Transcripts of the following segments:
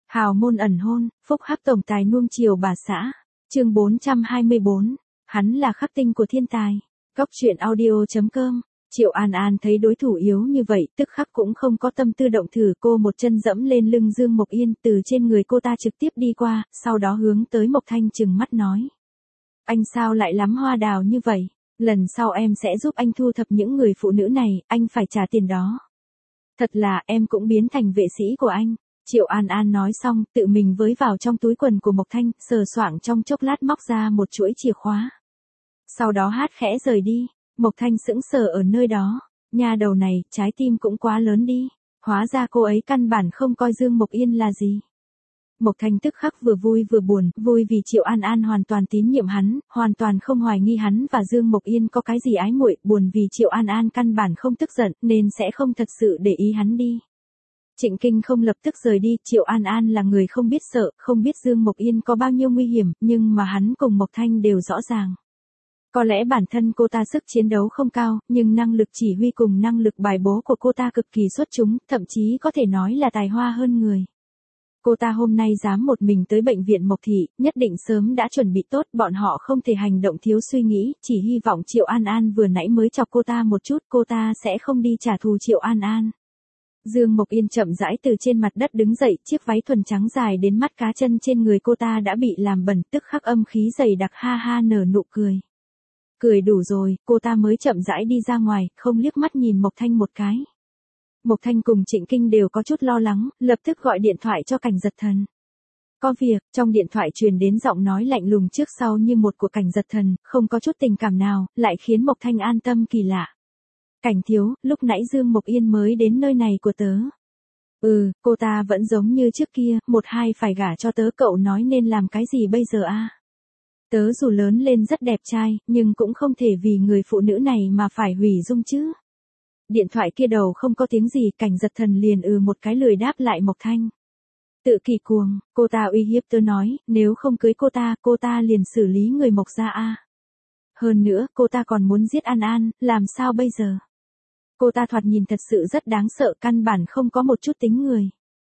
Hào môn ẩn hôn, phúc hắc tổng tài nuông chiều bà xã. Chương 424, hắn là khắc tinh của thiên tài. Góc truyện audio.com. Triệu An An thấy đối thủ yếu như vậy, tức khắc cũng không có tâm tư động thử, cô một chân dẫm lên lưng Dương Mộc Yên, từ trên người cô ta trực tiếp đi qua, sau đó hướng tới Mộc Thanh trừng mắt nói: "Anh sao lại lắm hoa đào như vậy? Lần sau em sẽ giúp anh thu thập những người phụ nữ này, anh phải trả tiền đó. Thật là em cũng biến thành vệ sĩ của anh." Triệu An An nói xong, tự mình với vào trong túi quần của Mộc Thanh, sờ soạng trong chốc lát móc ra một chuỗi chìa khóa. Sau đó hát khẽ rời đi. Mộc Thanh sững sờ ở nơi đó, nha đầu này, trái tim cũng quá lớn đi, hóa ra cô ấy căn bản không coi Dương Mộc Yên là gì. Mộc Thanh tức khắc vừa vui vừa buồn, vui vì Triệu An An hoàn toàn tín nhiệm hắn, hoàn toàn không hoài nghi hắn và Dương Mộc Yên có cái gì ái muội, buồn vì Triệu An An căn bản không tức giận, nên sẽ không thật sự để ý hắn đi. Trịnh Kinh không lập tức rời đi, Triệu An An là người không biết sợ, không biết Dương Mộc Yên có bao nhiêu nguy hiểm, nhưng mà hắn cùng Mộc Thanh đều rõ ràng. Có lẽ bản thân cô ta sức chiến đấu không cao, nhưng năng lực chỉ huy cùng năng lực bài bố của cô ta cực kỳ xuất chúng, thậm chí có thể nói là tài hoa hơn người. Cô ta hôm nay dám một mình tới bệnh viện Mộc Thị, nhất định sớm đã chuẩn bị tốt, bọn họ không thể hành động thiếu suy nghĩ, chỉ hy vọng Triệu An An vừa nãy mới chọc cô ta một chút, cô ta sẽ không đi trả thù Triệu An An. Dương Mộc Yên chậm rãi từ trên mặt đất đứng dậy, chiếc váy thuần trắng dài đến mắt cá chân trên người cô ta đã bị làm bẩn, tức khắc âm khí dày đặc, ha ha nở nụ cười. Cười đủ rồi, cô ta mới chậm rãi đi ra ngoài, không liếc mắt nhìn Mộc Thanh một cái. Mộc Thanh cùng Trịnh Kinh đều có chút lo lắng, lập tức gọi điện thoại cho Cảnh Giật Thần. Có việc, trong điện thoại truyền đến giọng nói lạnh lùng trước sau như một của Cảnh Giật Thần, không có chút tình cảm nào, lại khiến Mộc Thanh an tâm kỳ lạ. Cảnh thiếu, lúc nãy Dương Mộc Yên mới đến nơi này của tớ. Cô ta vẫn giống như trước kia, một hai phải gả cho tớ, cậu nói nên làm cái gì bây giờ a? Tớ dù lớn lên rất đẹp trai, nhưng cũng không thể vì người phụ nữ này mà phải hủy dung chứ. Điện thoại kia đầu không có tiếng gì, Cảnh Giật Thần liền một cái lười đáp lại Mộc Thanh. Tự kỳ cuồng, cô ta uy hiếp tớ nói, nếu không cưới cô ta liền xử lý người Mộc gia a. Hơn nữa, cô ta còn muốn giết An An, làm sao bây giờ? Cô ta thoạt nhìn thật sự rất đáng sợ, căn bản không có một chút tính người.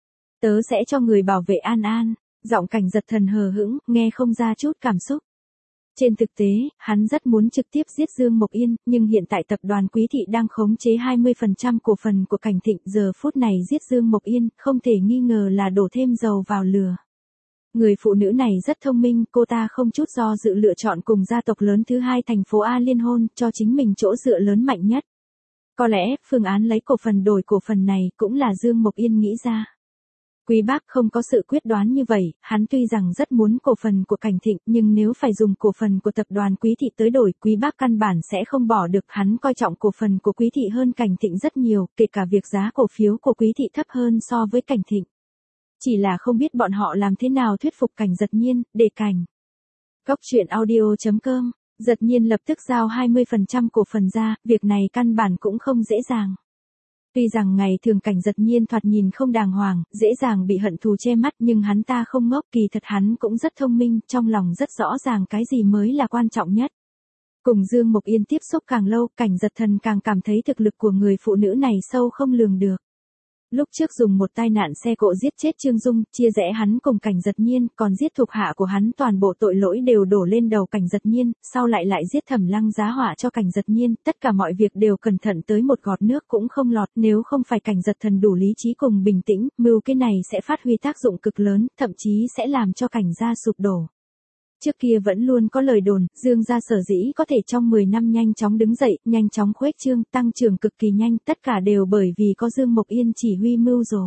Tớ sẽ cho người bảo vệ An An. Giọng Cảnh Giật Thần hờ hững, nghe không ra chút cảm xúc. Trên thực tế, hắn rất muốn trực tiếp giết Dương Mộc Yên, nhưng hiện tại tập đoàn Quý Thị đang khống chế 20% cổ phần của Cảnh Thịnh, giờ phút này giết Dương Mộc Yên, không thể nghi ngờ là đổ thêm dầu vào lửa. Người phụ nữ này rất thông minh, cô ta không chút do dự lựa chọn cùng gia tộc lớn thứ hai thành phố A liên hôn, cho chính mình chỗ dựa lớn mạnh nhất. Có lẽ, phương án lấy cổ phần đổi cổ phần này cũng là Dương Mộc Yên nghĩ ra. Quý bác không có sự quyết đoán như vậy, hắn tuy rằng rất muốn cổ phần của Cảnh Thịnh, nhưng nếu phải dùng cổ phần của tập đoàn Quý Thị tới đổi, Quý bác căn bản sẽ không bỏ được, hắn coi trọng cổ phần của Quý Thị hơn Cảnh Thịnh rất nhiều, kể cả việc giá cổ phiếu của Quý Thị thấp hơn so với Cảnh Thịnh. Chỉ là không biết bọn họ làm thế nào thuyết phục Cảnh Giật Nhiên, để Cảnh. Góc truyện audio.com, Giật Nhiên lập tức giao 20% cổ phần ra, việc này căn bản cũng không dễ dàng. Tuy rằng ngày thường Cảnh Giật Nhiên thoạt nhìn không đàng hoàng, dễ dàng bị hận thù che mắt, nhưng hắn ta không ngốc, kỳ thật hắn cũng rất thông minh, trong lòng rất rõ ràng cái gì mới là quan trọng nhất. Cùng Dương Mộc Yên tiếp xúc càng lâu, Cảnh Giật Thần càng cảm thấy thực lực của người phụ nữ này sâu không lường được. Lúc trước dùng một tai nạn xe cộ giết chết Trương Dung, chia rẽ hắn cùng Cảnh Giật Nhiên, còn giết thuộc hạ của hắn, toàn bộ tội lỗi đều đổ lên đầu Cảnh Giật Nhiên, sau lại giết Thẩm Lăng giá họa cho Cảnh Giật Nhiên, tất cả mọi việc đều cẩn thận tới một gọt nước cũng không lọt, nếu không phải Cảnh Giật Thần đủ lý trí cùng bình tĩnh, mưu cái này sẽ phát huy tác dụng cực lớn, thậm chí sẽ làm cho Cảnh gia sụp đổ. Trước kia vẫn luôn có lời đồn, Dương gia sở dĩ có thể trong 10 năm nhanh chóng đứng dậy, nhanh chóng khuếch trương, tăng trưởng cực kỳ nhanh, tất cả đều bởi vì có Dương Mộc Yên chỉ huy mưu rồ.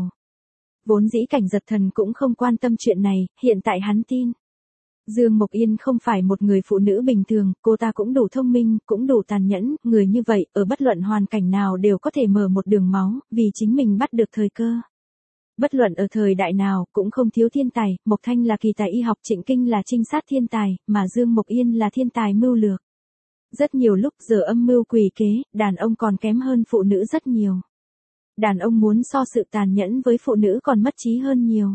Vốn dĩ Cảnh Giật Thần cũng không quan tâm chuyện này, hiện tại hắn tin. Dương Mộc Yên không phải một người phụ nữ bình thường, cô ta cũng đủ thông minh, cũng đủ tàn nhẫn, người như vậy, ở bất luận hoàn cảnh nào đều có thể mở một đường máu, vì chính mình bắt được thời cơ. Bất luận ở thời đại nào, cũng không thiếu thiên tài, Mộc Thanh là kỳ tài y học, Trịnh Kinh là trinh sát thiên tài, mà Dương Mộc Yên là thiên tài mưu lược. Rất nhiều lúc giờ âm mưu quỷ kế, đàn ông còn kém hơn phụ nữ rất nhiều. Đàn ông muốn so sự tàn nhẫn với phụ nữ còn mất trí hơn nhiều.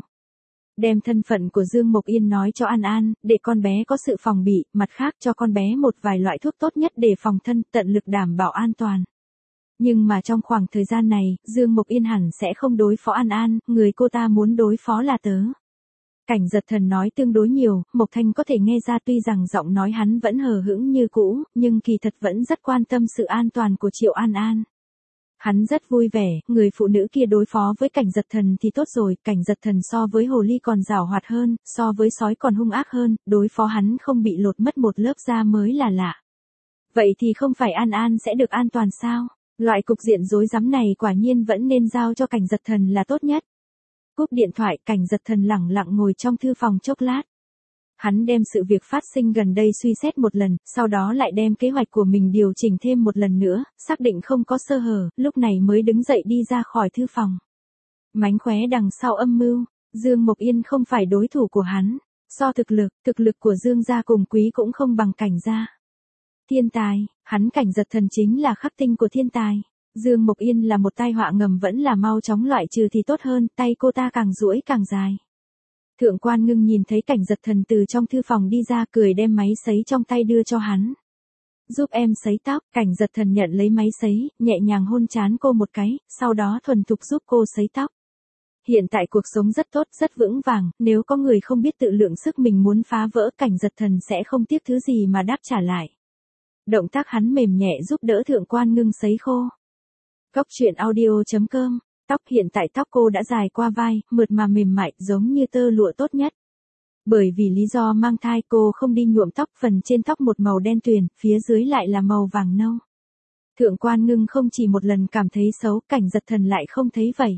Đem thân phận của Dương Mộc Yên nói cho An An, để con bé có sự phòng bị, mặt khác cho con bé một vài loại thuốc tốt nhất để phòng thân, tận lực đảm bảo an toàn. Nhưng mà trong khoảng thời gian này, Dương Mộc Yên hẳn sẽ không đối phó An An, người cô ta muốn đối phó là tớ. Cảnh Giật Thần nói tương đối nhiều, Mộc Thanh có thể nghe ra tuy rằng giọng nói hắn vẫn hờ hững như cũ, nhưng kỳ thật vẫn rất quan tâm sự an toàn của Triệu An An. Hắn rất vui vẻ, người phụ nữ kia đối phó với Cảnh Giật Thần thì tốt rồi, Cảnh Giật Thần so với hồ ly còn giàu hoạt hơn, so với sói còn hung ác hơn, đối phó hắn không bị lột mất một lớp da mới là lạ. Vậy thì không phải An An sẽ được an toàn sao? Loại cục diện rối rắm này quả nhiên vẫn nên giao cho Cảnh Giật Thần là tốt nhất. Cúp điện thoại, Cảnh Giật Thần lẳng lặng ngồi trong thư phòng chốc lát. Hắn đem sự việc phát sinh gần đây suy xét một lần, sau đó lại đem kế hoạch của mình điều chỉnh thêm một lần nữa, xác định không có sơ hở, lúc này mới đứng dậy đi ra khỏi thư phòng. Mánh khóe đằng sau âm mưu, Dương Mộc Yên không phải đối thủ của hắn. So thực lực của Dương gia cùng Quý cũng không bằng Cảnh gia. Thiên tài, hắn Cảnh Giật Thần chính là khắc tinh của thiên tài. Dương Mộc Yên là một tai họa ngầm vẫn là mau chóng loại trừ thì tốt hơn, tay cô ta càng duỗi càng dài. Thượng Quan Ngưng nhìn thấy Cảnh Giật Thần từ trong thư phòng đi ra, cười đem máy sấy trong tay đưa cho hắn. Giúp em sấy tóc. Cảnh Giật Thần nhận lấy máy sấy, nhẹ nhàng hôn trán cô một cái, sau đó thuần thục giúp cô sấy tóc. Hiện tại cuộc sống rất tốt, rất vững vàng, nếu có người không biết tự lượng sức mình muốn phá vỡ, Cảnh Giật Thần sẽ không tiếc thứ gì mà đáp trả lại. Động tác hắn mềm nhẹ giúp đỡ Thượng Quan Ngưng sấy khô. Cốc truyện audio.com. Tóc hiện tại tóc cô đã dài qua vai, mượt mà mềm mại, giống như tơ lụa tốt nhất. Bởi vì lý do mang thai cô không đi nhuộm tóc, phần trên tóc một màu đen tuyền, phía dưới lại là màu vàng nâu. Thượng Quan Ngưng không chỉ một lần cảm thấy xấu, Cảnh Giật Thần lại không thấy vậy.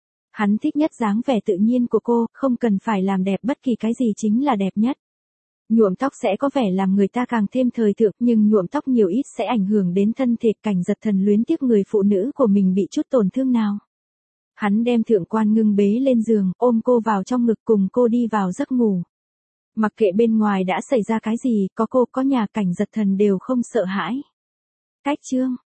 Hắn thích nhất dáng vẻ tự nhiên của cô, không cần phải làm đẹp bất kỳ cái gì chính là đẹp nhất. Nhuộm tóc sẽ có vẻ làm người ta càng thêm thời thượng, nhưng nhuộm tóc nhiều ít sẽ ảnh hưởng đến thân thể. Cảnh Giật Thần luyến tiếc người phụ nữ của mình bị chút tổn thương nào. Hắn đem Thượng Quan Ngưng bế lên giường, ôm cô vào trong ngực cùng cô đi vào giấc ngủ. Mặc kệ bên ngoài đã xảy ra cái gì, có cô có nhà, Cảnh Giật Thần đều không sợ hãi. Cách chương